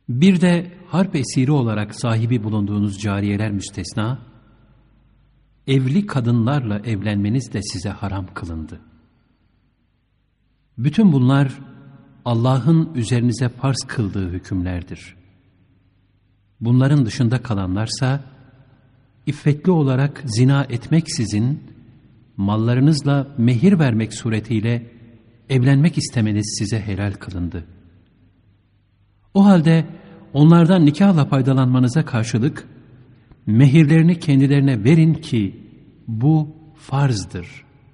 Bir de harp esiri olarak sahibi bulunduğunuz cariyeler müstesna, evli kadınlarla evlenmeniz de size haram kılındı. Bütün bunlar Allah'ın üzerinize farz kıldığı hükümlerdir. Bunların dışında kalanlarsa, iffetli olarak zina etmeksizin, mallarınızla mehir vermek suretiyle evlenmek istemeniz size helal kılındı. O halde onlardan nikahla faydalanmanıza karşılık, mehirlerini kendilerine verin ki bu farzdır.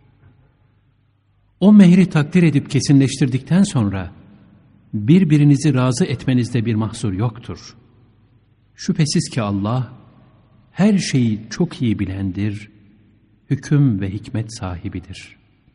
O mehri takdir edip kesinleştirdikten sonra, birbirinizi razı etmenizde bir mahsur yoktur. Şüphesiz ki Allah, her şeyi çok iyi bilendir, hüküm ve hikmet sahibidir.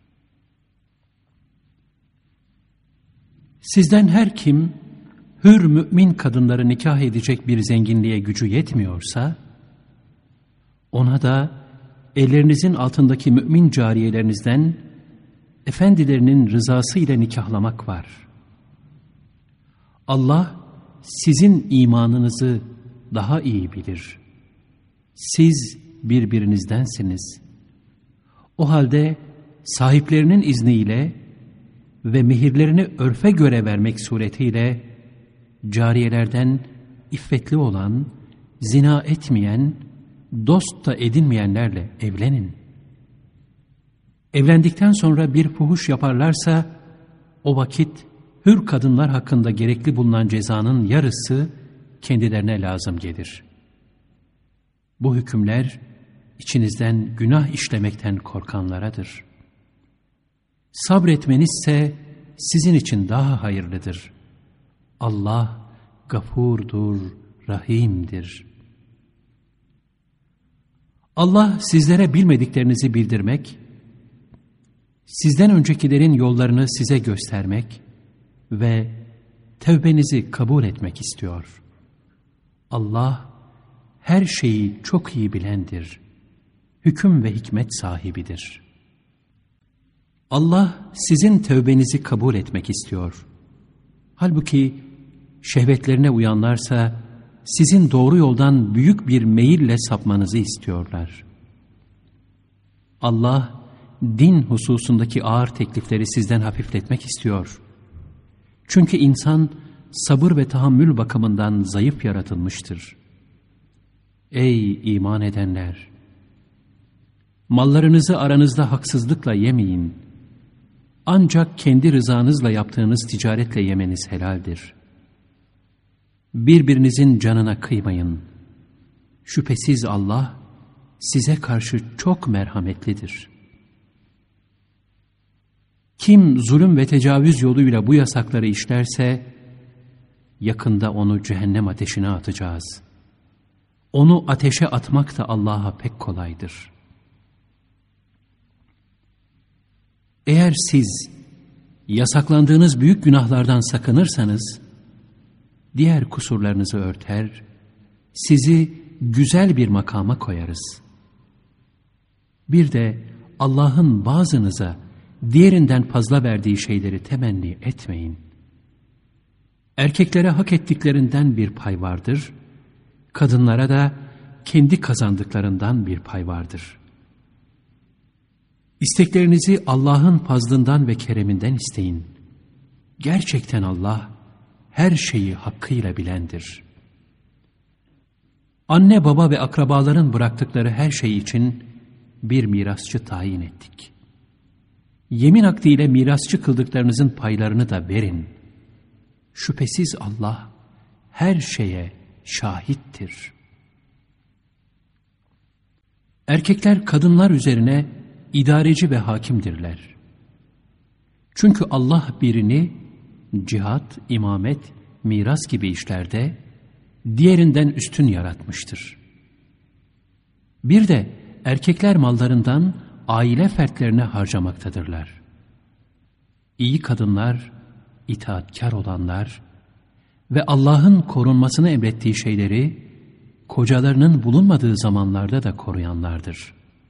Sizden her kim, hür mümin kadınları nikah edecek bir zenginliğe gücü yetmiyorsa, ona da ellerinizin altındaki mümin cariyelerinizden, efendilerinin rızası ile nikahlamak var. Allah, sizin imanınızı daha iyi bilir. Siz birbirinizdensiniz. O halde sahiplerinin izniyle ve mehirlerini örfe göre vermek suretiyle cariyelerden iffetli olan, zina etmeyen, dost da edinmeyenlerle evlenin. Evlendikten sonra bir fuhuş yaparlarsa o vakit hür kadınlar hakkında gerekli bulunan cezanın yarısı kendilerine lazım gelir. Bu hükümler içinizden günah işlemekten korkanlaradır. Sabretmenizse sizin için daha hayırlıdır. Allah gafurdur, rahimdir. Allah sizlere bilmediklerinizi bildirmek, sizden öncekilerin yollarını size göstermek ve tevbenizi kabul etmek istiyor. Allah her şeyi çok iyi bilendir, hüküm ve hikmet sahibidir. Allah sizin tevbenizi kabul etmek istiyor. Halbuki şehvetlerine uyanlarsa sizin doğru yoldan büyük bir meyille sapmanızı istiyorlar. Allah din hususundaki ağır teklifleri sizden hafifletmek istiyor. Çünkü insan sabır ve tahammül bakımından zayıf yaratılmıştır. Ey iman edenler! Mallarınızı aranızda haksızlıkla yemeyin. Ancak kendi rızanızla yaptığınız ticaretle yemeniz helaldir. Birbirinizin canına kıymayın. Şüphesiz Allah size karşı çok merhametlidir. Kim zulüm ve tecavüz yoluyla bu yasakları işlerse, yakında onu cehennem ateşine atacağız. Onu ateşe atmak da Allah'a pek kolaydır. Eğer siz yasaklandığınız büyük günahlardan sakınırsanız, diğer kusurlarınızı örter, sizi güzel bir makama koyarız. Bir de Allah'ın bazınıza diğerinden fazla verdiği şeyleri temenni etmeyin. Erkeklere hak ettiklerinden bir pay vardır, kadınlara da kendi kazandıklarından bir pay vardır. İsteklerinizi Allah'ın fazlından ve kereminden isteyin. Gerçekten Allah her şeyi hakkıyla bilendir. Anne baba ve akrabaların bıraktıkları her şey için bir mirasçı tayin ettik. Yemin akdiyle mirasçı kıldıklarınızın paylarını da verin. Şüphesiz Allah her şeye şahittir. Erkekler kadınlar üzerine idareci ve hakimdirler. Çünkü Allah birini cihat, imamet, miras gibi işlerde diğerinden üstün yaratmıştır. Bir de erkekler mallarından aile fertlerine harcamaktadırlar. İyi kadınlar, itaatkar olanlar ve Allah'ın korunmasını emrettiği şeyleri kocalarının bulunmadığı zamanlarda da koruyanlardır.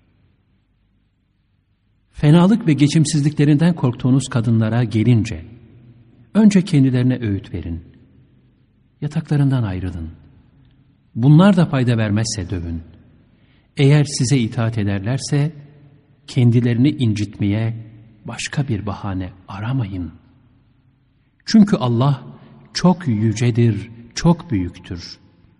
Fenalık ve geçimsizliklerinden korktuğunuz kadınlara gelince, önce kendilerine öğüt verin. yataklarından ayrılın. Bunlar da fayda vermezse dövün. Eğer size itaat ederlerse kendilerini incitmeye başka bir bahane aramayın. Çünkü Allah çok yücedir, çok büyüktür.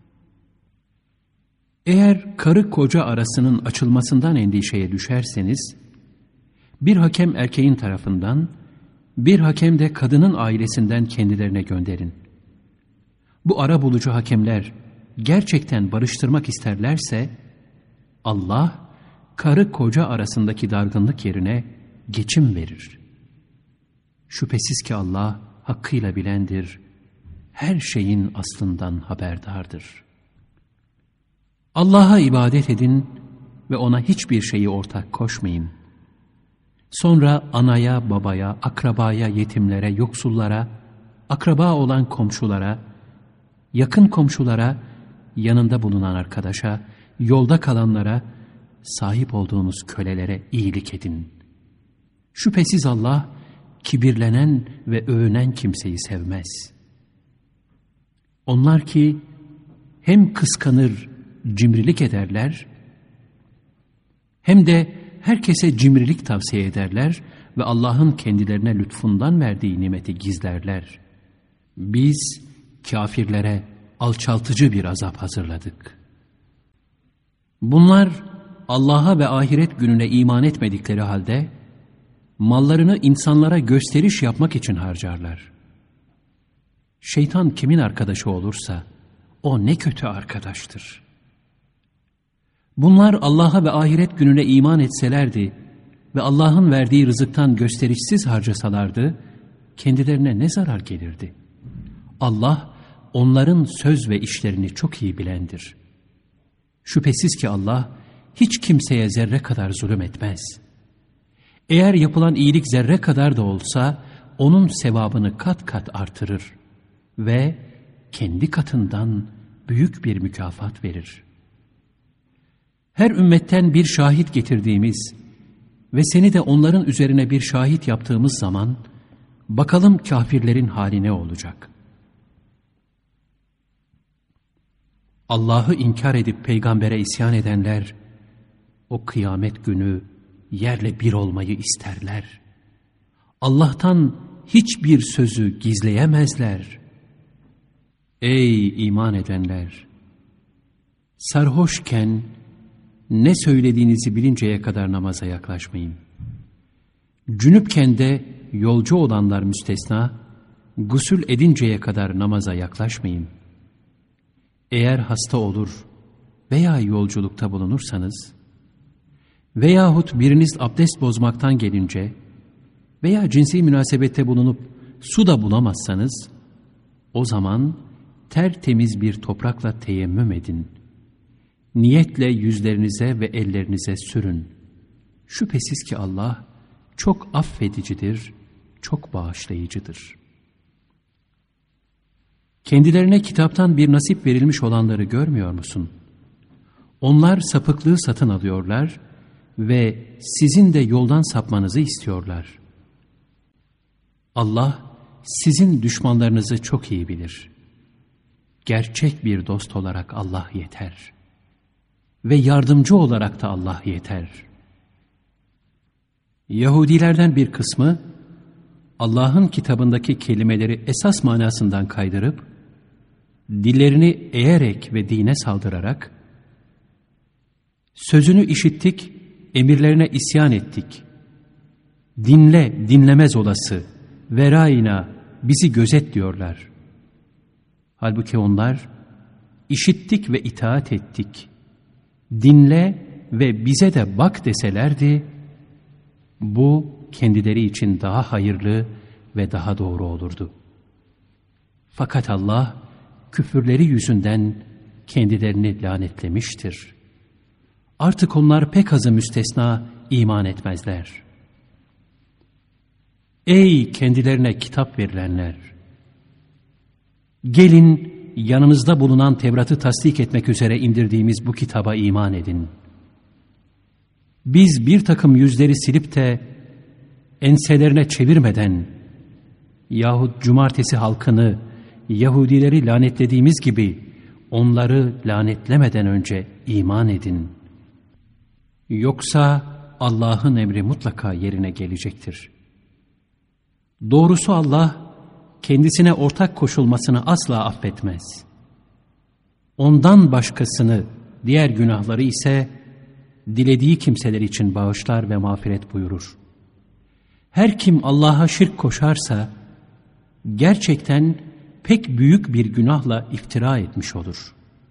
Eğer karı koca arasının açılmasından endişeye düşerseniz, bir hakem erkeğin tarafından, bir hakem de kadının ailesinden kendilerine gönderin. Bu arabulucu hakemler gerçekten barıştırmak isterlerse, Allah, karı koca arasındaki dargınlık yerine geçim verir. Şüphesiz ki Allah hakkıyla bilendir, her şeyin aslından haberdardır. Allah'a ibadet edin ve ona hiçbir şeyi ortak koşmayın. Sonra anaya, babaya, akrabaya, yetimlere, yoksullara, akraba olan komşulara, yakın komşulara, yanında bulunan arkadaşa, yolda kalanlara, sahip olduğunuz kölelere iyilik edin. Şüphesiz Allah, kibirlenen ve övünen kimseyi sevmez. Onlar ki hem kıskanır, cimrilik ederler, hem de herkese cimrilik tavsiye ederler ve Allah'ın kendilerine lütfundan verdiği nimeti gizlerler. Biz kâfirlere alçaltıcı bir azap hazırladık. Bunlar Allah'a ve ahiret gününe iman etmedikleri halde mallarını insanlara gösteriş yapmak için harcarlar. Şeytan kimin arkadaşı olursa o ne kötü arkadaştır. Bunlar Allah'a ve ahiret gününe iman etselerdi ve Allah'ın verdiği rızıktan gösterişsiz harcasalardı, kendilerine ne zarar gelirdi? Allah, onların söz ve işlerini çok iyi bilendir. Şüphesiz ki Allah, hiç kimseye zerre kadar zulüm etmez. Eğer yapılan iyilik zerre kadar da olsa, onun sevabını kat kat artırır ve kendi katından büyük bir mükafat verir. Her ümmetten bir şahit getirdiğimiz ve seni de onların üzerine bir şahit yaptığımız zaman, bakalım kâfirlerin hali ne olacak? Allah'ı inkar edip peygambere isyan edenler, o kıyamet günü yerle bir olmayı isterler. Allah'tan hiçbir sözü gizleyemezler. Ey iman edenler! Sarhoşken ne söylediğinizi bilinceye kadar namaza yaklaşmayın. Cünüpken de yolcu olanlar müstesna, gusül edinceye kadar namaza yaklaşmayın. Eğer hasta olur veya yolculukta bulunursanız veyahut biriniz abdest bozmaktan gelince veya cinsi münasebette bulunup su da bulamazsanız, o zaman tertemiz bir toprakla teyemmüm edin. Niyetle yüzlerinize ve ellerinize sürün. Şüphesiz ki Allah çok affedicidir, çok bağışlayıcıdır. Kendilerine kitaptan bir nasip verilmiş olanları görmüyor musun? Onlar sapıklığı satın alıyorlar ve sizin de yoldan sapmanızı istiyorlar. Allah sizin düşmanlarınızı çok iyi bilir. Gerçek bir dost olarak Allah yeter. Ve yardımcı olarak da Allah yeter. Yahudilerden bir kısmı Allah'ın kitabındaki kelimeleri esas manasından kaydırıp dillerini eğerek ve dine saldırarak sözünü işittik, emirlerine isyan ettik. Dinle, dinlemez olası, verayna, bizi gözet diyorlar. Halbuki onlar işittik ve itaat ettik. Dinle ve bize de bak deselerdi, bu kendileri için daha hayırlı ve daha doğru olurdu. Fakat Allah küfürleri yüzünden kendilerini lanetlemiştir. Artık onlar pek azı müstesna iman etmezler. Ey kendilerine kitap verilenler! Gelin yanınızda bulunan Tevrat'ı tasdik etmek üzere indirdiğimiz bu kitaba iman edin. Biz bir takım yüzleri silip de enselerine çevirmeden yahut cumartesi halkını Yahudileri lanetlediğimiz gibi onları lanetlemeden önce iman edin. Yoksa Allah'ın emri mutlaka yerine gelecektir. Doğrusu Allah kendisine ortak koşulmasını asla affetmez. Ondan başkasını, diğer günahları ise dilediği kimseler için bağışlar ve mağfiret buyurur. Her kim Allah'a şirk koşarsa gerçekten pek büyük bir günahla iftira etmiş olur.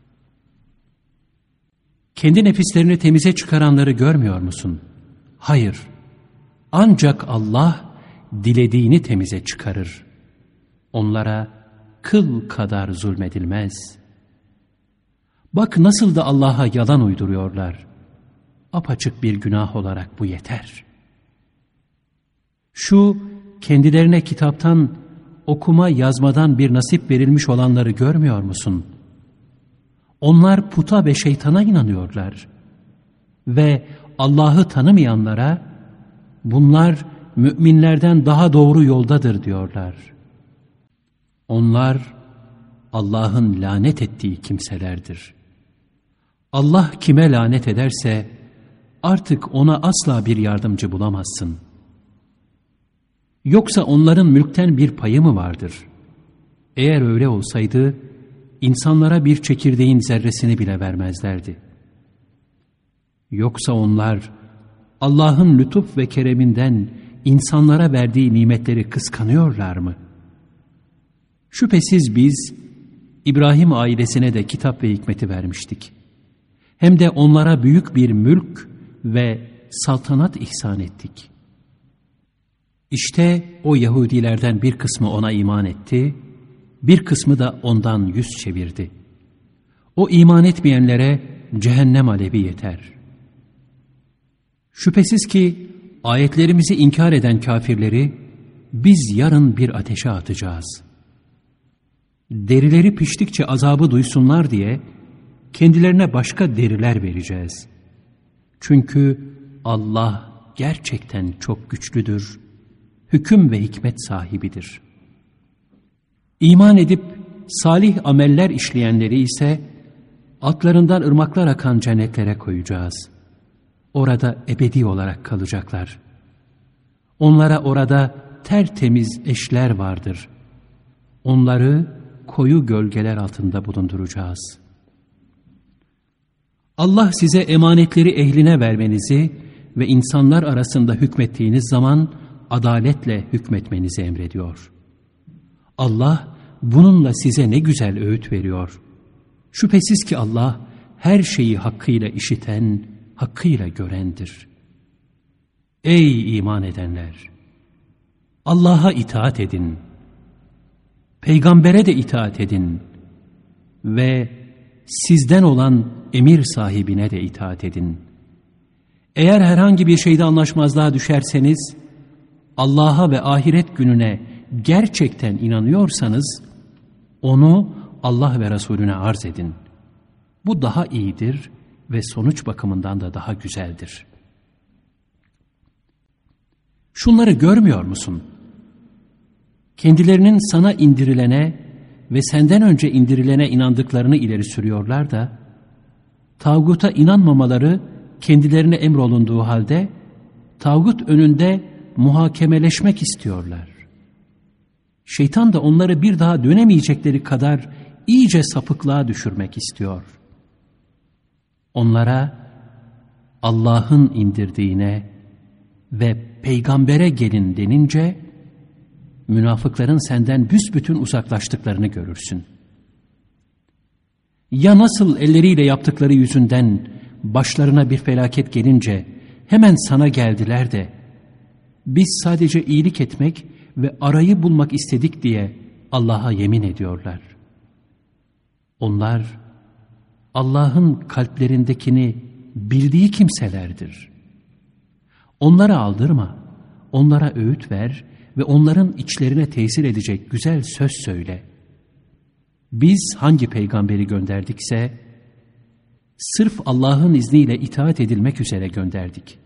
Kendi nefislerini temize çıkaranları görmüyor musun? Hayır. Ancak Allah dilediğini temize çıkarır. Onlara kıl kadar zulmedilmez. Bak nasıl da Allah'a yalan uyduruyorlar. Apaçık bir günah olarak bu yeter. Şu kendilerine kitaptan, okuma yazmadan bir nasip verilmiş olanları görmüyor musun? Onlar puta ve şeytana inanıyorlar. Ve Allah'ı tanımayanlara bunlar müminlerden daha doğru yoldadır diyorlar. Onlar Allah'ın lanet ettiği kimselerdir. Allah kime lanet ederse artık ona asla bir yardımcı bulamazsın. Yoksa onların mülkten bir payı mı vardır? Eğer öyle olsaydı insanlara bir çekirdeğin zerresini bile vermezlerdi. Yoksa onlar Allah'ın lütuf ve kereminden insanlara verdiği nimetleri kıskanıyorlar mı? Şüphesiz biz İbrahim ailesine de kitap ve hikmeti vermiştik. Hem de onlara büyük bir mülk ve saltanat ihsan ettik. İşte o Yahudilerden bir kısmı ona iman etti, bir kısmı da ondan yüz çevirdi. O iman etmeyenlere cehennem alevi yeter. Şüphesiz ki ayetlerimizi inkar eden kafirleri biz yarın bir ateşe atacağız. Derileri piştikçe azabı duysunlar diye kendilerine başka deriler vereceğiz. Çünkü Allah gerçekten çok güçlüdür, hüküm ve hikmet sahibidir. İman edip salih ameller işleyenleri ise altlarından ırmaklar akan cennetlere koyacağız. Orada ebedi olarak kalacaklar. Onlara orada tertemiz eşler vardır. Onları koyu gölgeler altında bulunduracağız. Allah size emanetleri ehline vermenizi ve insanlar arasında hükmettiğiniz zaman adaletle hükmetmenizi emrediyor. Allah bununla size ne güzel öğüt veriyor. Şüphesiz ki Allah her şeyi hakkıyla işiten, hakkıyla görendir. Ey iman edenler! Allah'a itaat edin. Peygambere de itaat edin. Ve sizden olan emir sahibine de itaat edin. Eğer herhangi bir şeyde anlaşmazlığa düşerseniz, Allah'a ve ahiret gününe gerçekten inanıyorsanız, onu Allah ve Resulüne arz edin. Bu daha iyidir ve sonuç bakımından da daha güzeldir. Şunları görmüyor musun? Kendilerinin sana indirilene ve senden önce indirilene inandıklarını ileri sürüyorlar da, tağuta inanmamaları kendilerine emrolunduğu halde, tağut önünde muhakemeleşmek istiyorlar. Şeytan da onları bir daha dönemeyecekleri kadar iyice sapıklığa düşürmek istiyor. Onlara Allah'ın indirdiğine ve peygambere gelin denince, münafıkların senden büsbütün uzaklaştıklarını görürsün. Ya nasıl elleriyle yaptıkları yüzünden başlarına bir felaket gelince hemen sana geldiler de, biz sadece iyilik etmek ve arayı bulmak istedik diye Allah'a yemin ediyorlar. Onlar Allah'ın kalplerindekini bildiği kimselerdir. Onlara aldırma, onlara öğüt ver ve onların içlerine tesir edecek güzel söz söyle. Biz hangi peygamberi gönderdikse, sırf Allah'ın izniyle itaat edilmek üzere gönderdik.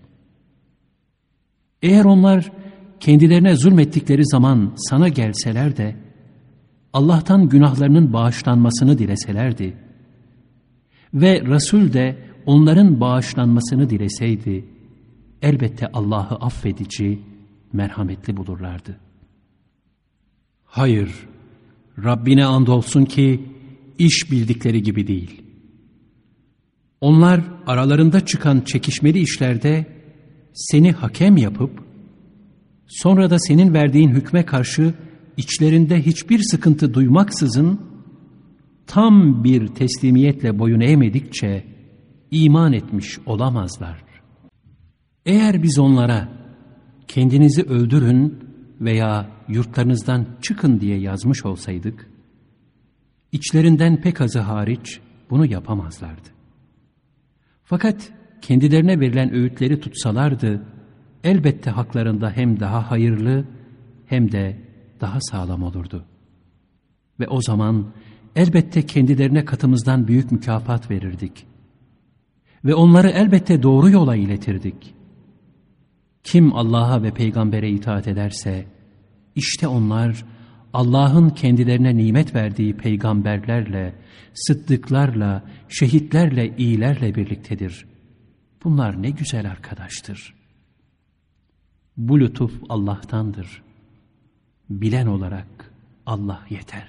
Eğer onlar kendilerine zulmettikleri zaman sana gelseler de, Allah'tan günahlarının bağışlanmasını dileselerdi ve Resul de onların bağışlanmasını dileseydi, elbette Allah'ı affedici, merhametli bulurlardı. Hayır, Rabbine andolsun ki iş bildikleri gibi değil. Onlar aralarında çıkan çekişmeli işlerde seni hakem yapıp, sonra da senin verdiğin hükme karşı içlerinde hiçbir sıkıntı duymaksızın tam bir teslimiyetle boyun eğmedikçe iman etmiş olamazlar. Eğer biz onlara kendinizi öldürün veya yurtlarınızdan çıkın diye yazmış olsaydık, içlerinden pek azı hariç bunu yapamazlardı. Fakat kendilerine verilen öğütleri tutsalardı, elbette haklarında hem daha hayırlı hem de daha sağlam olurdu. Ve o zaman elbette kendilerine katımızdan büyük mükafat verirdik. Ve onları elbette doğru yola iletirdik. Kim Allah'a ve peygambere itaat ederse, işte onlar Allah'ın kendilerine nimet verdiği peygamberlerle, sıddıklarla, şehitlerle, iyilerle birliktedir. Bunlar ne güzel arkadaştır. Bu lütuf Allah'tandır. Bilen olarak Allah yeter.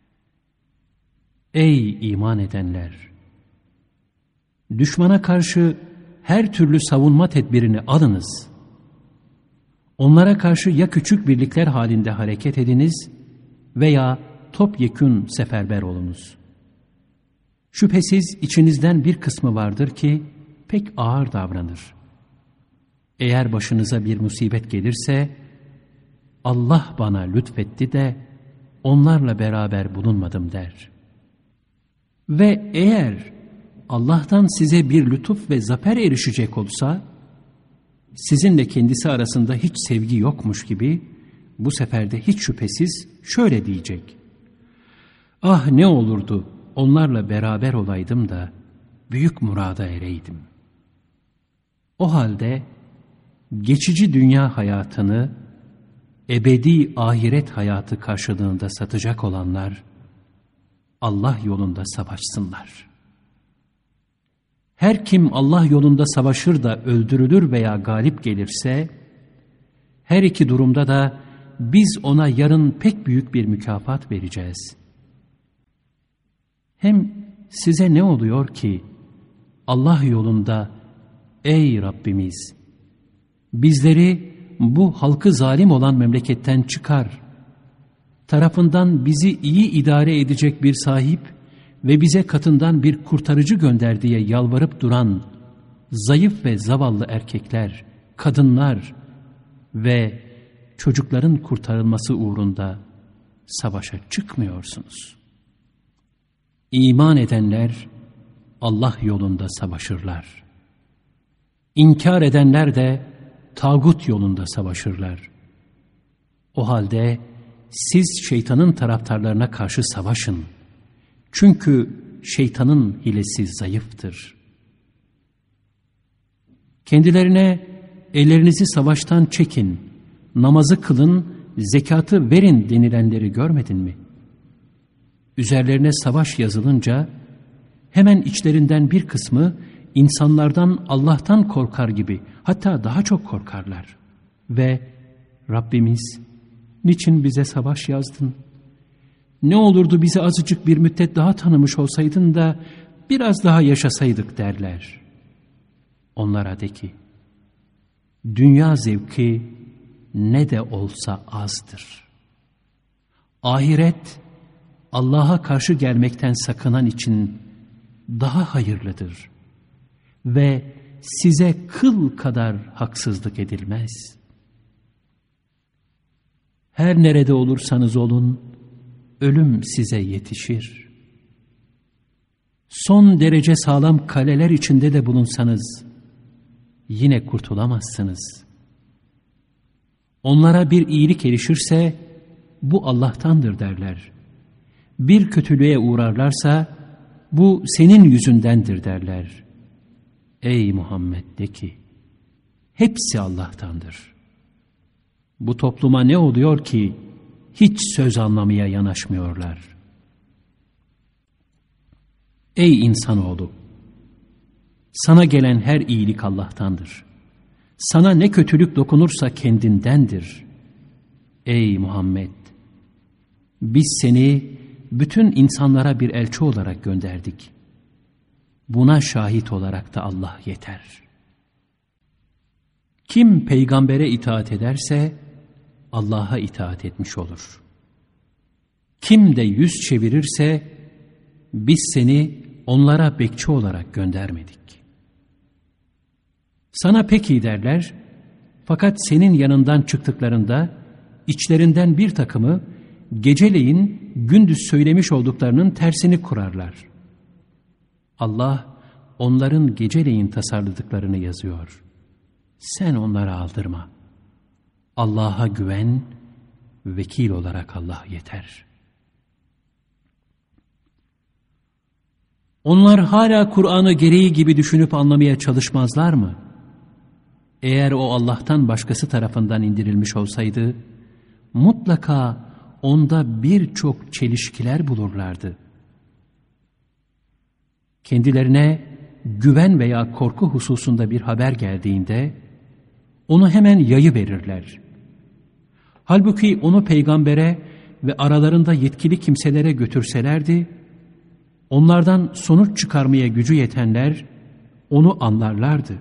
Ey iman edenler! Düşmana karşı her türlü savunma tedbirini alınız. Onlara karşı ya küçük birlikler halinde hareket ediniz veya topyekün seferber olunuz. Şüphesiz içinizden bir kısmı vardır ki pek ağır davranır. Eğer başınıza bir musibet gelirse, Allah bana lütfetti de onlarla beraber bulunmadım der. Ve eğer Allah'tan size bir lütuf ve zafer erişecek olsa, sizinle kendisi arasında hiç sevgi yokmuş gibi, bu sefer de hiç şüphesiz şöyle diyecek: ah ne olurdu onlarla beraber olaydım da büyük murada ereydim. O halde geçici dünya hayatını ebedi ahiret hayatı karşılığında satacak olanlar Allah yolunda savaşsınlar. Her kim Allah yolunda savaşır da öldürülür veya galip gelirse, her iki durumda da biz ona yarın pek büyük bir mükafat vereceğiz. Hem size ne oluyor ki Allah yolunda, ey Rabbimiz, bizleri bu halkı zalim olan memleketten çıkar, tarafından bizi iyi idare edecek bir sahip ve bize katından bir kurtarıcı gönder diye yalvarıp duran zayıf ve zavallı erkekler, kadınlar ve çocukların kurtarılması uğrunda savaşa çıkmıyorsunuz. İman edenler Allah yolunda savaşırlar. İnkar edenler de tağut yolunda savaşırlar. O halde siz şeytanın taraftarlarına karşı savaşın. Çünkü şeytanın hilesi zayıftır. Kendilerine ellerinizi savaştan çekin, namazı kılın, zekatı verin denilenleri görmedin mi? Üzerlerine savaş yazılınca hemen içlerinden bir kısmı insanlardan Allah'tan korkar gibi, hatta daha çok korkarlar. Ve Rabbimiz, niçin bize savaş yazdın? Ne olurdu bizi azıcık bir müddet daha tanımış olsaydın da biraz daha yaşasaydık derler. Onlara de ki, dünya zevki ne de olsa azdır. Ahiret, Allah'a karşı gelmekten sakınan için daha hayırlıdır. Ve size kıl kadar haksızlık edilmez. Her nerede olursanız olun, ölüm size yetişir. Son derece sağlam kaleler içinde de bulunsanız, yine kurtulamazsınız. Onlara bir iyilik erişirse, bu Allah'tandır derler. Bir kötülüğe uğrarlarsa, bu senin yüzündendir derler. Ey Muhammed de ki, hepsi Allah'tandır. Bu topluma ne oluyor ki, hiç söz anlamaya yanaşmıyorlar. Ey insanoğlu! Sana gelen her iyilik Allah'tandır. Sana ne kötülük dokunursa kendindendir. Ey Muhammed! Biz seni bütün insanlara bir elçi olarak gönderdik. Buna şahit olarak da Allah yeter. Kim peygambere itaat ederse Allah'a itaat etmiş olur. Kim de yüz çevirirse biz seni onlara bekçi olarak göndermedik. Sana peki derler, fakat senin yanından çıktıklarında içlerinden bir takımı geceleyin gündüz söylemiş olduklarının tersini kurarlar. Allah onların geceleyin tasarladıklarını yazıyor. Sen onlara aldırma. Allah'a güven, vekil olarak Allah yeter. Onlar hala Kur'an'ı gereği gibi düşünüp anlamaya çalışmazlar mı? Eğer o Allah'tan başkası tarafından indirilmiş olsaydı, mutlaka onda birçok çelişkiler bulurlardı. Kendilerine güven veya korku hususunda bir haber geldiğinde, onu hemen yayıverirler. Halbuki onu peygambere ve aralarında yetkili kimselere götürselerdi, onlardan sonuç çıkarmaya gücü yetenler onu anlarlardı.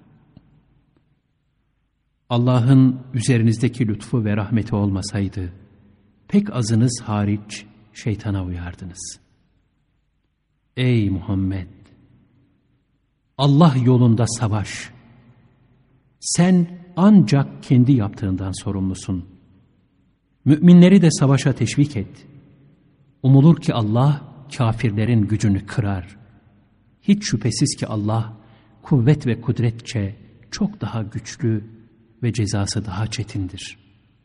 Allah'ın üzerinizdeki lütfu ve rahmeti olmasaydı, pek azınız hariç şeytana uyardınız. Ey Muhammed! Allah yolunda savaş. Sen ancak kendi yaptığından sorumlusun. Müminleri de savaşa teşvik et. Umulur ki Allah kafirlerin gücünü kırar. Hiç şüphesiz ki Allah kuvvet ve kudretçe çok daha güçlü ve cezası daha çetindir.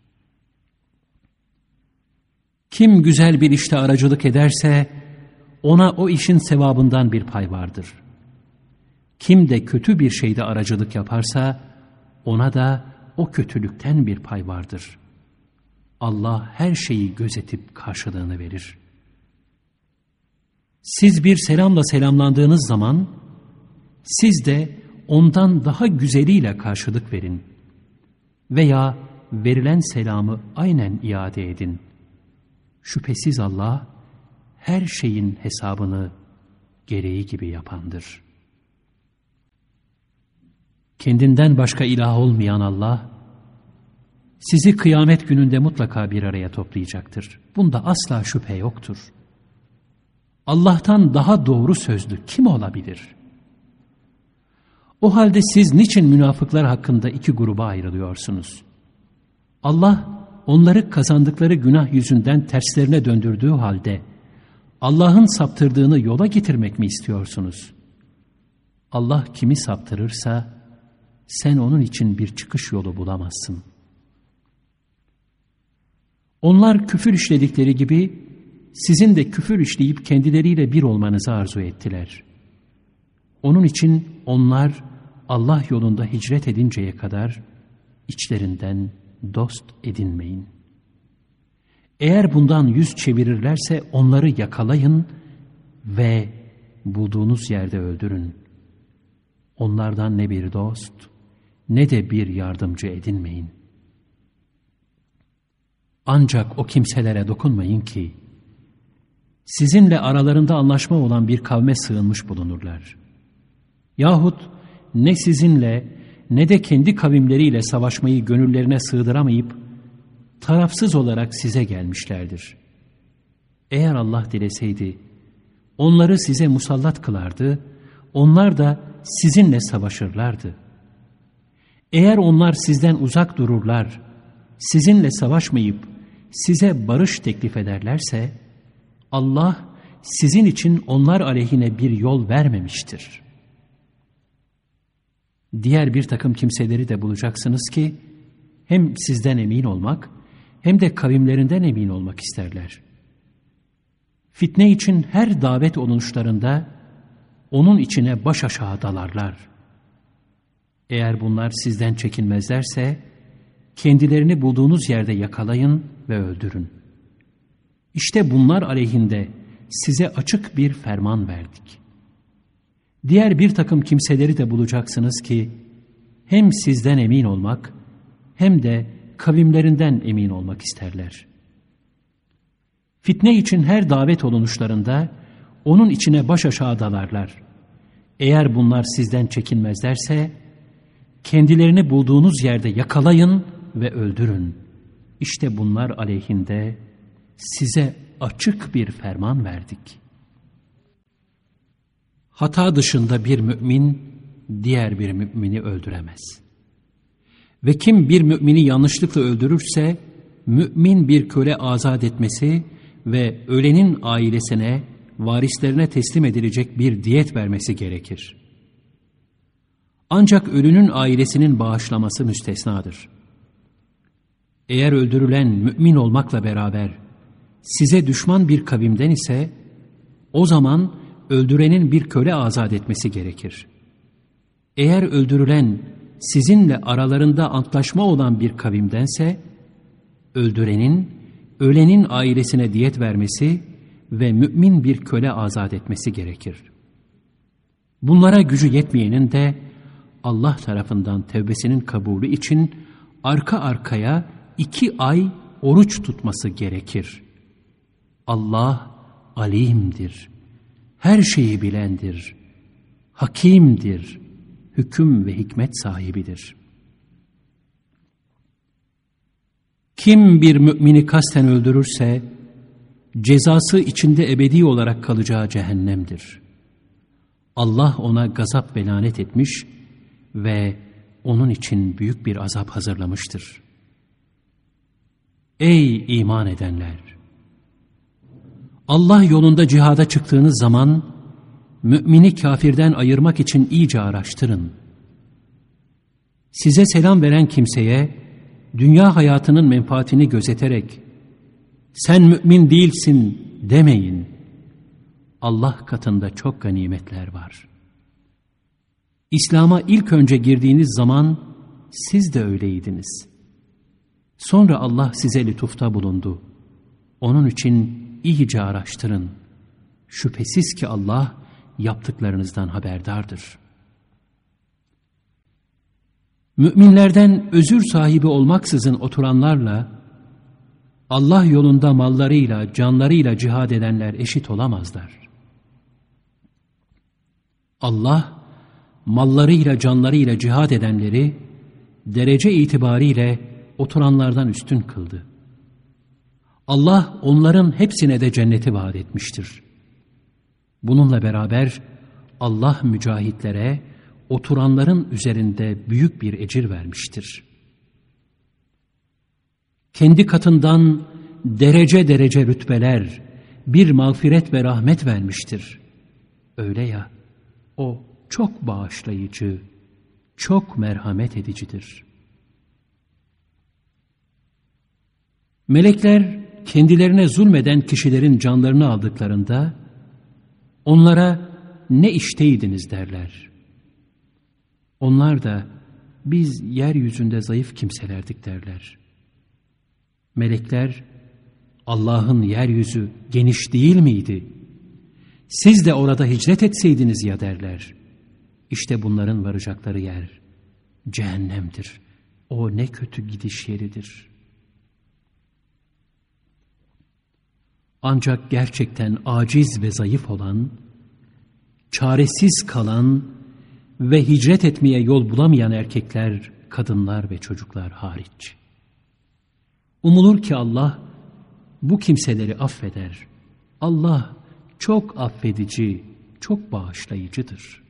Kim güzel bir işte aracılık ederse ona o işin sevabından bir pay vardır. Kim de kötü bir şeyde aracılık yaparsa ona da o kötülükten bir pay vardır. Allah her şeyi gözetip karşılığını verir. Siz bir selamla selamlandığınız zaman siz de ondan daha güzeliyle karşılık verin. Veya verilen selamı aynen iade edin. Şüphesiz Allah her şeyin hesabını gereği gibi yapandır. Kendinden başka ilah olmayan Allah, sizi kıyamet gününde mutlaka bir araya toplayacaktır. Bunda asla şüphe yoktur. Allah'tan daha doğru sözlü kim olabilir? O halde siz niçin münafıklar hakkında iki gruba ayrılıyorsunuz? Allah onları kazandıkları günah yüzünden terslerine döndürdüğü halde Allah'ın saptırdığını yola getirmek mi istiyorsunuz? Allah kimi saptırırsa sen onun için bir çıkış yolu bulamazsın. Onlar küfür işledikleri gibi sizin de küfür işleyip kendileriyle bir olmanızı arzu ettiler. Onun için onlar Allah yolunda hicret edinceye kadar içlerinden dost edinmeyin. Eğer bundan yüz çevirirlerse onları yakalayın ve bulduğunuz yerde öldürün. Onlardan ne bir dost ne de bir yardımcı edinmeyin. Ancak o kimselere dokunmayın ki sizinle aralarında anlaşma olan bir kavme sığınmış bulunurlar. Yahut ne sizinle ne de kendi kavimleriyle savaşmayı gönüllerine sığdıramayıp tarafsız olarak size gelmişlerdir. Eğer Allah dileseydi onları size musallat kılardı, onlar da sizinle savaşırlardı. Eğer onlar sizden uzak dururlar, sizinle savaşmayıp size barış teklif ederlerse, Allah sizin için onlar aleyhine bir yol vermemiştir. Diğer bir takım kimseleri de bulacaksınız ki, hem sizden emin olmak, hem de kavimlerinden emin olmak isterler. Fitne için her davet olunuşlarında, onun içine baş aşağı dalarlar. Eğer bunlar sizden çekinmezlerse, kendilerini bulduğunuz yerde yakalayın ve öldürün. İşte bunlar aleyhinde size açık bir ferman verdik. Diğer bir takım kimseleri de bulacaksınız ki hem sizden emin olmak hem de kavimlerinden emin olmak isterler. Fitne için her davet olunuşlarında onun içine baş aşağı dalarlar. Eğer bunlar sizden çekinmezlerse kendilerini bulduğunuz yerde yakalayın ve öldürün. İşte bunlar aleyhinde size açık bir ferman verdik. Hata dışında bir mümin diğer bir mümini öldüremez. Ve kim bir mümini yanlışlıkla öldürürse mümin bir köle azat etmesi ve ölenin ailesine, varislerine teslim edilecek bir diyet vermesi gerekir. Ancak ölünün ailesinin bağışlaması müstesnadır. Eğer öldürülen mümin olmakla beraber size düşman bir kavimden ise o zaman öldürenin bir köle azat etmesi gerekir. Eğer öldürülen sizinle aralarında antlaşma olan bir kavimdense öldürenin ölenin ailesine diyet vermesi ve mümin bir köle azat etmesi gerekir. Bunlara gücü yetmeyenin de Allah tarafından tevbesinin kabulü için arka arkaya 2 ay oruç tutması gerekir. Allah alimdir, her şeyi bilendir, hakimdir, hüküm ve hikmet sahibidir. Kim bir mümini kasten öldürürse, cezası içinde ebedi olarak kalacağı cehennemdir. Allah ona gazap ve lanet etmiş ve onun için büyük bir azap hazırlamıştır. Ey iman edenler! Allah yolunda cihada çıktığınız zaman, mümini kafirden ayırmak için iyice araştırın. Size selam veren kimseye, dünya hayatının menfaatini gözeterek, sen mümin değilsin demeyin. Allah katında çok ganimetler var. İslam'a ilk önce girdiğiniz zaman siz de öyleydiniz. Sonra Allah size lütufta bulundu. Onun için iyice araştırın. Şüphesiz ki Allah yaptıklarınızdan haberdardır. Müminlerden özür sahibi olmaksızın oturanlarla Allah yolunda mallarıyla, canlarıyla cihad edenler eşit olamazlar. Allah mallarıyla, canlarıyla cihad edenleri derece itibariyle oturanlardan üstün kıldı. Allah onların hepsine de cenneti vaat etmiştir. Bununla beraber Allah mücahitlere oturanların üzerinde büyük bir ecir vermiştir. Kendi katından derece derece rütbeler, bir mağfiret ve rahmet vermiştir. Öyle ya, o çok bağışlayıcı, çok merhamet edicidir. Melekler kendilerine zulmeden kişilerin canlarını aldıklarında onlara ne işteydiniz derler. Onlar da biz yeryüzünde zayıf kimselerdik derler. Melekler Allah'ın yeryüzü geniş değil miydi? Siz de orada hicret etseydiniz ya derler. İşte bunların varacakları yer cehennemdir. O ne kötü gidiş yeridir. Ancak gerçekten aciz ve zayıf olan, çaresiz kalan ve hicret etmeye yol bulamayan erkekler, kadınlar ve çocuklar hariç. Umulur ki Allah bu kimseleri affeder. Allah çok affedici, çok bağışlayıcıdır.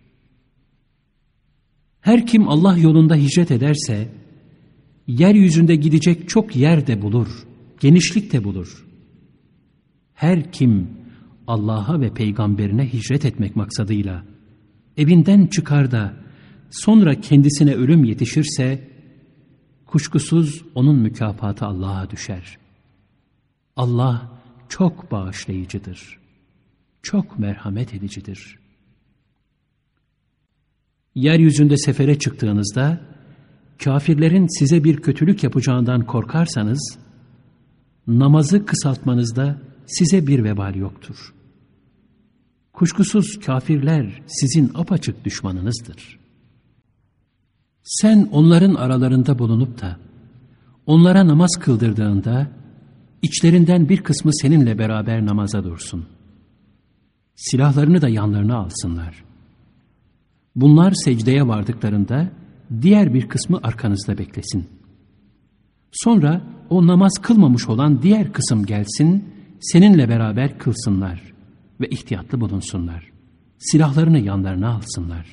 Her kim Allah yolunda hicret ederse, yeryüzünde gidecek çok yer de bulur, genişlik de bulur. Her kim Allah'a ve peygamberine hicret etmek maksadıyla evinden çıkar da sonra kendisine ölüm yetişirse, kuşkusuz onun mükafatı Allah'a düşer. Allah çok bağışlayıcıdır, çok merhamet edicidir. Yeryüzünde sefere çıktığınızda, kafirlerin size bir kötülük yapacağından korkarsanız, namazı kısaltmanızda size bir vebal yoktur. Kuşkusuz kafirler sizin apaçık düşmanınızdır. Sen onların aralarında bulunup da onlara namaz kıldırdığında içlerinden bir kısmı seninle beraber namaza dursun. Silahlarını da yanlarına alsınlar. Bunlar secdeye vardıklarında diğer bir kısmı arkanızda beklesin. Sonra o namaz kılmamış olan diğer kısım gelsin, seninle beraber kılsınlar ve ihtiyatlı bulunsunlar. Silahlarını yanlarına alsınlar.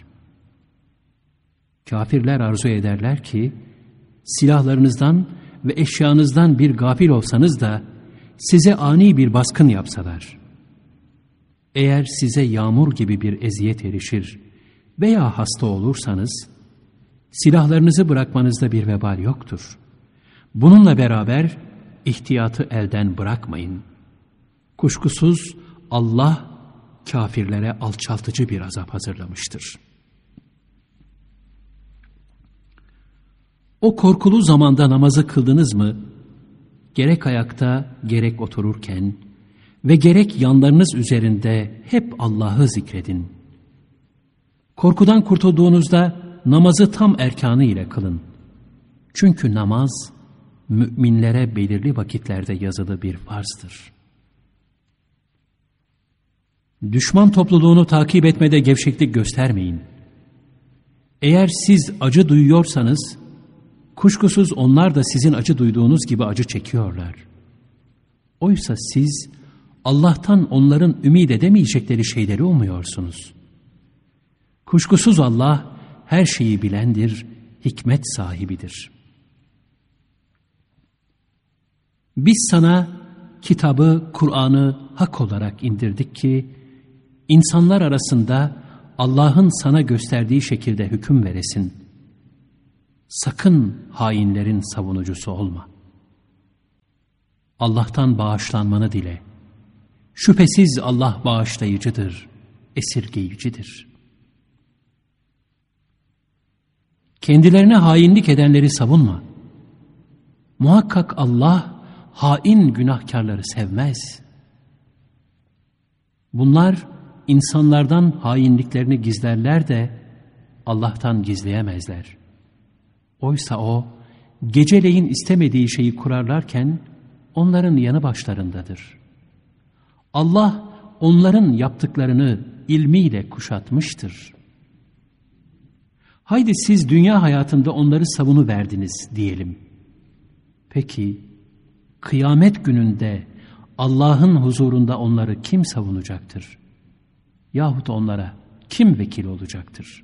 Kafirler arzu ederler ki, silahlarınızdan ve eşyanızdan bir gafil olsanız da size ani bir baskın yapsalar. Eğer size yağmur gibi bir eziyet erişir veya hasta olursanız, silahlarınızı bırakmanızda bir vebal yoktur. Bununla beraber ihtiyatı elden bırakmayın. Kuşkusuz Allah kafirlere alçaltıcı bir azap hazırlamıştır. O korkulu zamanda namazı kıldınız mı? Gerek ayakta, gerek otururken ve gerek yanlarınız üzerinde hep Allah'ı zikredin. Korkudan kurtulduğunuzda namazı tam erkanı ile kılın. Çünkü namaz, müminlere belirli vakitlerde yazılı bir farzdır. Düşman topluluğunu takip etmede gevşeklik göstermeyin. Eğer siz acı duyuyorsanız, kuşkusuz onlar da sizin acı duyduğunuz gibi acı çekiyorlar. Oysa siz Allah'tan onların ümid edemeyecekleri şeyleri umuyorsunuz. Kuşkusuz Allah her şeyi bilendir, hikmet sahibidir. Biz sana kitabı, Kur'an'ı hak olarak indirdik ki, insanlar arasında Allah'ın sana gösterdiği şekilde hüküm veresin. Sakın hainlerin savunucusu olma. Allah'tan bağışlanmanı dile. Şüphesiz Allah bağışlayıcıdır, esirgeyicidir. Kendilerine hainlik edenleri savunma. Muhakkak Allah hain günahkarları sevmez. Bunlar insanlardan hainliklerini gizlerler de Allah'tan gizleyemezler. Oysa O, geceleyin istemediği şeyi kurarlarken onların yanı başlarındadır. Allah onların yaptıklarını ilmiyle kuşatmıştır. Haydi siz dünya hayatında onları savunuverdiniz diyelim. Peki, kıyamet gününde Allah'ın huzurunda onları kim savunacaktır? Yahut onlara kim vekil olacaktır?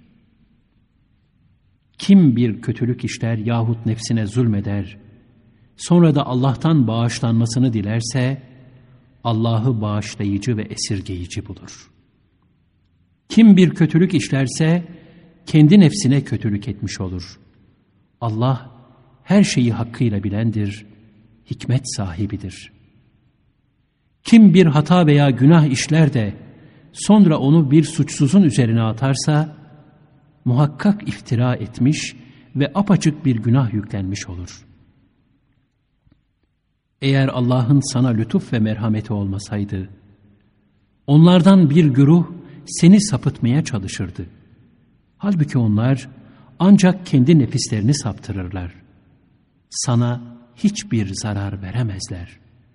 Kim bir kötülük işler yahut nefsine zulmeder, sonra da Allah'tan bağışlanmasını dilerse, Allah'ı bağışlayıcı ve esirgeyici bulur. Kim bir kötülük işlerse, kendi nefsine kötülük etmiş olur. Allah her şeyi hakkıyla bilendir, hikmet sahibidir. Kim bir hata veya günah işler de sonra onu bir suçsuzun üzerine atarsa, muhakkak iftira etmiş ve apaçık bir günah yüklenmiş olur. Eğer Allah'ın sana lütuf ve merhameti olmasaydı, onlardan bir güruh seni sapıtmaya çalışırdı. Halbuki onlar ancak kendi nefislerini saptırırlar. Sana hiçbir zarar veremezler.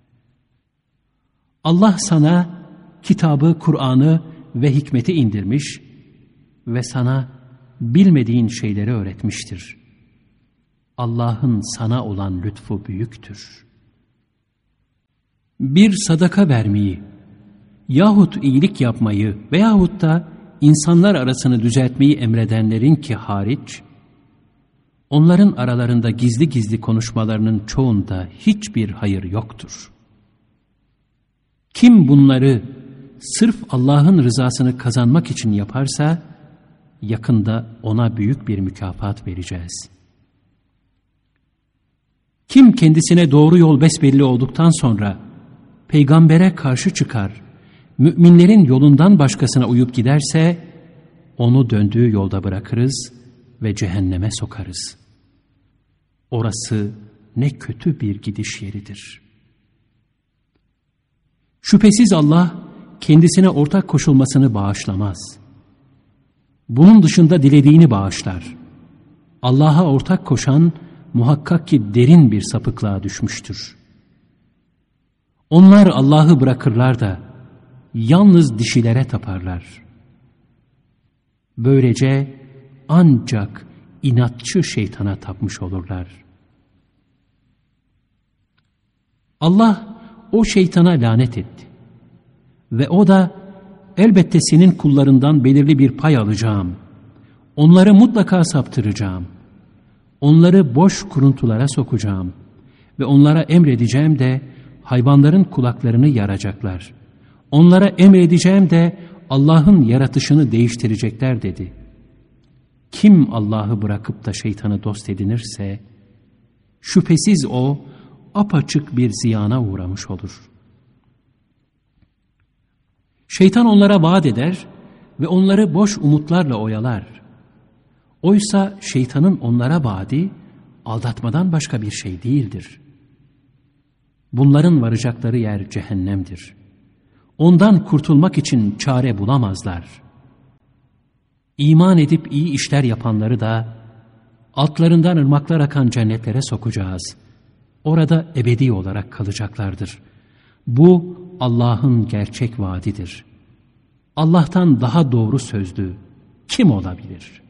Allah sana kitabı, Kur'an'ı ve hikmeti indirmiş ve sana bilmediğin şeyleri öğretmiştir. Allah'ın sana olan lütfu büyüktür. Bir sadaka vermeyi yahut iyilik yapmayı veyahut da insanlar arasını düzeltmeyi emredenlerin ki hariç, onların aralarında gizli gizli konuşmalarının çoğunda hiçbir hayır yoktur. Kim bunları sırf Allah'ın rızasını kazanmak için yaparsa, yakında ona büyük bir mükafat vereceğiz. Kim kendisine doğru yol besbelli olduktan sonra peygambere karşı çıkar, müminlerin yolundan başkasına uyup giderse, onu döndüğü yolda bırakırız ve cehenneme sokarız. Orası ne kötü bir gidiş yeridir. Şüphesiz Allah kendisine ortak koşulmasını bağışlamaz. Bunun dışında dilediğini bağışlar. Allah'a ortak koşan muhakkak ki derin bir sapıklığa düşmüştür. Onlar Allah'ı bırakırlar da yalnız dişilere taparlar. Böylece ancak inatçı şeytana tapmış olurlar. Allah o şeytana lanet etti. Ve o da elbette senin kullarından belirli bir pay alacağım. Onları mutlaka saptıracağım. Onları boş kuruntulara sokacağım. Ve onlara emredeceğim de hayvanların kulaklarını yaracaklar. Onlara emredeceğim de Allah'ın yaratışını değiştirecekler dedi. Kim Allah'ı bırakıp da şeytanı dost edinirse, şüphesiz o apaçık bir ziyana uğramış olur. Şeytan onlara vaat eder ve onları boş umutlarla oyalar. Oysa şeytanın onlara vaadi aldatmadan başka bir şey değildir. Bunların varacakları yer cehennemdir. Ondan kurtulmak için çare bulamazlar. İman edip iyi işler yapanları da altlarından ırmaklar akan cennetlere sokacağız. Orada ebedi olarak kalacaklardır. Bu Allah'ın gerçek vaadidir. Allah'tan daha doğru sözlü kim olabilir?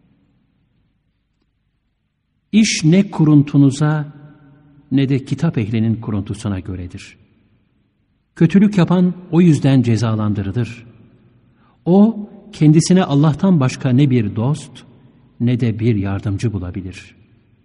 İş ne kuruntunuza ne de kitap ehlinin kuruntusuna göredir. Kötülük yapan o yüzden cezalandırılır. O kendisine Allah'tan başka ne bir dost ne de bir yardımcı bulabilir.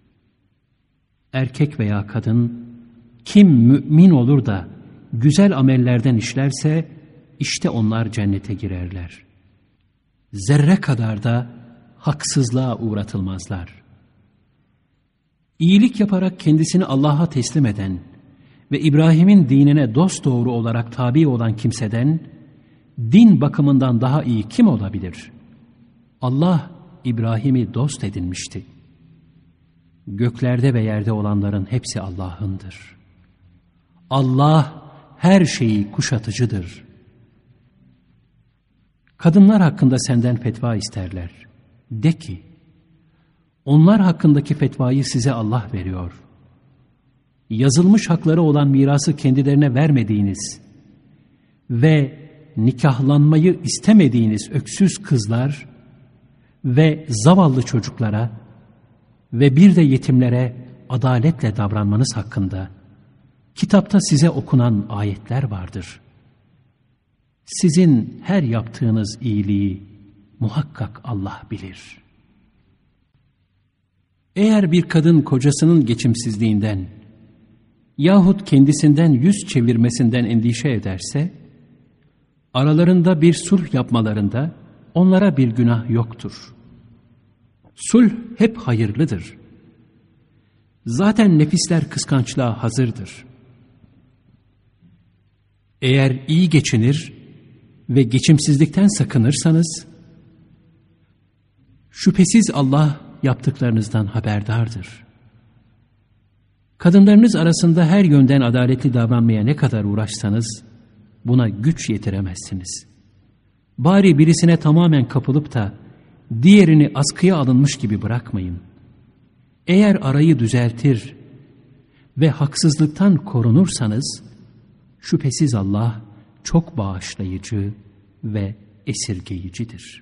Erkek veya kadın kim mümin olur da güzel amellerden işlerse işte onlar cennete girerler. Zerre kadar da haksızlığa uğratılmazlar. İyilik yaparak kendisini Allah'a teslim eden ve İbrahim'in dinine dosdoğru olarak tabi olan kimseden din bakımından daha iyi kim olabilir? Allah İbrahim'i dost edinmişti. Göklerde ve yerde olanların hepsi Allah'ındır. Allah her şeyi kuşatıcıdır. Kadınlar hakkında senden fetva isterler. De ki, onlar hakkındaki fetvayı size Allah veriyor. Yazılmış hakları olan mirası kendilerine vermediğiniz ve nikahlanmayı istemediğiniz öksüz kızlar ve zavallı çocuklara ve bir de yetimlere adaletle davranmanız hakkında kitapta size okunan ayetler vardır. Sizin her yaptığınız iyiliği muhakkak Allah bilir. Eğer bir kadın kocasının geçimsizliğinden yahut kendisinden yüz çevirmesinden endişe ederse, aralarında bir sulh yapmalarında onlara bir günah yoktur. Sulh hep hayırlıdır. Zaten nefisler kıskançlığa hazırdır. Eğer iyi geçinir ve geçimsizlikten sakınırsanız, şüphesiz Allah yaptıklarınızdan haberdardır. Kadınlarınız arasında her yönden adaletli davranmaya ne kadar uğraşsanız, buna güç yetiremezsiniz. Bari birisine tamamen kapılıp da diğerini askıya alınmış gibi bırakmayın. Eğer arayı düzeltir ve haksızlıktan korunursanız, şüphesiz Allah çok bağışlayıcı ve esirgeyicidir.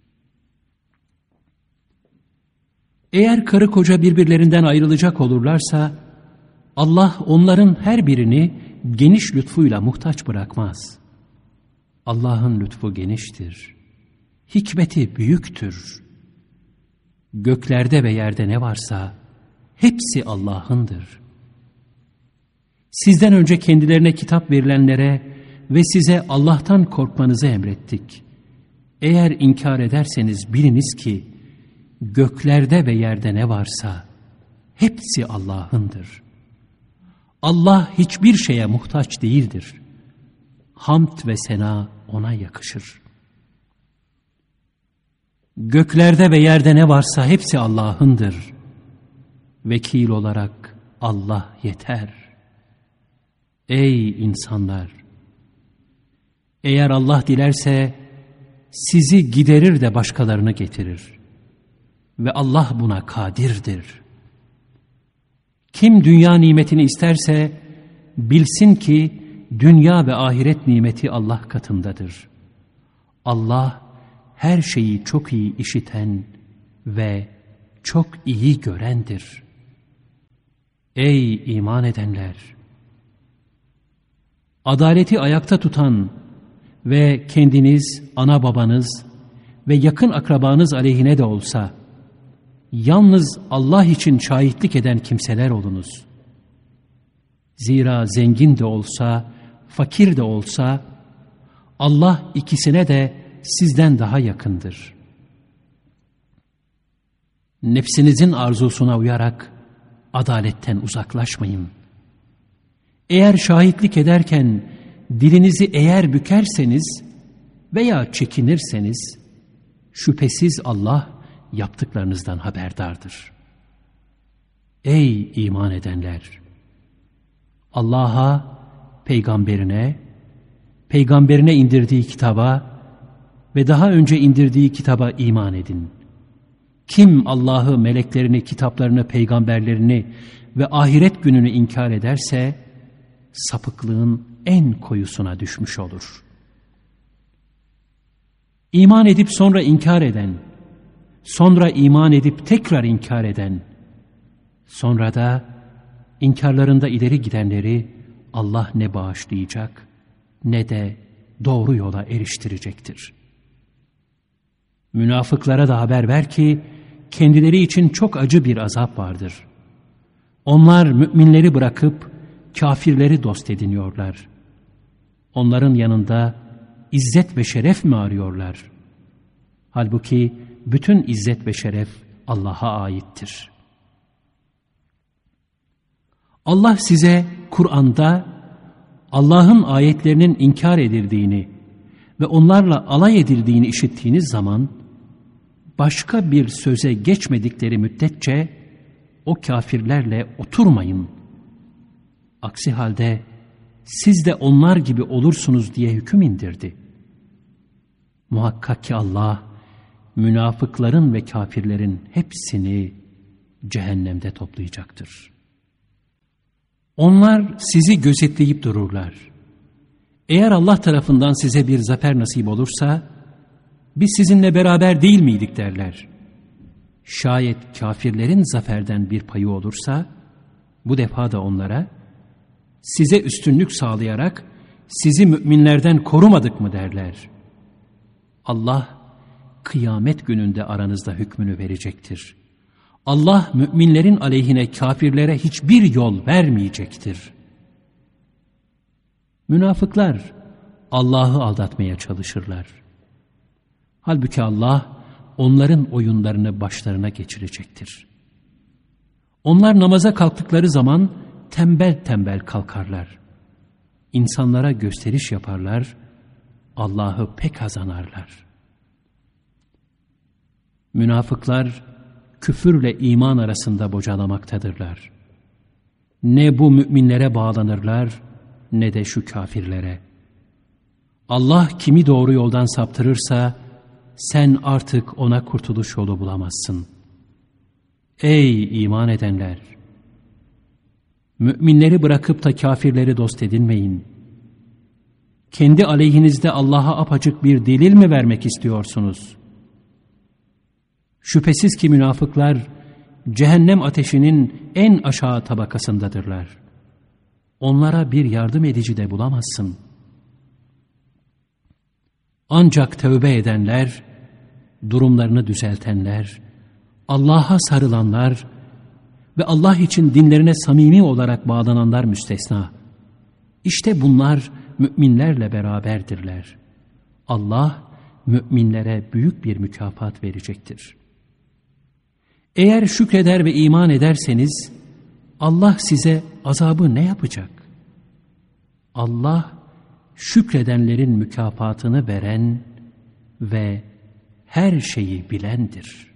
Eğer karı koca birbirlerinden ayrılacak olurlarsa, Allah onların her birini geniş lütfuyla muhtaç bırakmaz. Allah'ın lütfu geniştir. Hikmeti büyüktür. Göklerde ve yerde ne varsa hepsi Allah'ındır. Sizden önce kendilerine kitap verilenlere ve size Allah'tan korkmanızı emrettik. Eğer inkar ederseniz biliniz ki göklerde ve yerde ne varsa hepsi Allah'ındır. Allah hiçbir şeye muhtaç değildir. Hamd ve sena ona yakışır. Göklerde ve yerde ne varsa hepsi Allah'ındır. Vekil olarak Allah yeter. Ey insanlar! Eğer Allah dilerse sizi giderir de başkalarını getirir. Ve Allah buna kadirdir. Kim dünya nimetini isterse bilsin ki dünya ve ahiret nimeti Allah katındadır. Allah her şeyi çok iyi işiten ve çok iyi görendir. Ey iman edenler! Adaleti ayakta tutan ve kendiniz, ana babanız ve yakın akrabanız aleyhine de olsa yalnız Allah için şahitlik eden kimseler olunuz. Zira zengin de olsa, fakir de olsa Allah ikisine de sizden daha yakındır. Nefsinizin arzusuna uyarak adaletten uzaklaşmayın. Eğer şahitlik ederken dilinizi eğer bükerseniz veya çekinirseniz şüphesiz Allah yaptıklarınızdan haberdardır. Ey iman edenler! Allah'a, peygamberine indirdiği kitaba ve daha önce indirdiği kitaba iman edin. Kim Allah'ı, meleklerini, kitaplarını, peygamberlerini ve ahiret gününü inkar ederse sapıklığın en koyusuna düşmüş olur. İman edip sonra inkar eden, sonra iman edip tekrar inkar eden, sonra da inkarlarında ileri gidenleri Allah ne bağışlayacak ne de doğru yola eriştirecektir. Münafıklara da haber ver ki kendileri için çok acı bir azap vardır. Onlar müminleri bırakıp kafirleri dost ediniyorlar. Onların yanında izzet ve şeref mi arıyorlar? Halbuki bütün izzet ve şeref Allah'a aittir. Allah size Kur'an'da Allah'ın ayetlerinin inkar edildiğini ve onlarla alay edildiğini işittiğiniz zaman başka bir söze geçmedikleri müddetçe o kafirlerle oturmayın. Aksi halde siz de onlar gibi olursunuz diye hüküm indirdi. Muhakkak ki Allah münafıkların ve kafirlerin hepsini cehennemde toplayacaktır. Onlar sizi gözetleyip dururlar. Eğer Allah tarafından size bir zafer nasip olursa, biz sizinle beraber değil miydik derler. Şayet kafirlerin zaferden bir payı olursa, bu defa da onlara, size üstünlük sağlayarak sizi müminlerden korumadık mı derler. Allah kıyamet gününde aranızda hükmünü verecektir. Allah müminlerin aleyhine kafirlere hiçbir yol vermeyecektir. Münafıklar Allah'ı aldatmaya çalışırlar. Halbuki Allah onların oyunlarını başlarına geçirecektir. Onlar namaza kalktıkları zaman tembel tembel kalkarlar. İnsanlara gösteriş yaparlar, Allah'ı pek azanarlar. Münafıklar küfürle iman arasında bocalamaktadırlar. Ne bu müminlere bağlanırlar ne de şu kafirlere. Allah kimi doğru yoldan saptırırsa sen artık ona kurtuluş yolu bulamazsın. Ey iman edenler! Müminleri bırakıp da kafirleri dost edinmeyin. Kendi aleyhinizde Allah'a apaçık bir delil mi vermek istiyorsunuz? Şüphesiz ki münafıklar cehennem ateşinin en aşağı tabakasındadırlar. Onlara bir yardım edici de bulamazsın. Ancak tövbe edenler, durumlarını düzeltenler, Allah'a sarılanlar ve Allah için dinlerine samimi olarak bağlananlar müstesna. İşte bunlar müminlerle beraberdirler. Allah müminlere büyük bir mükafat verecektir. Eğer şükreder ve iman ederseniz Allah size azabı ne yapacak? Allah şükredenlerin mükafatını veren ve her şeyi bilendir.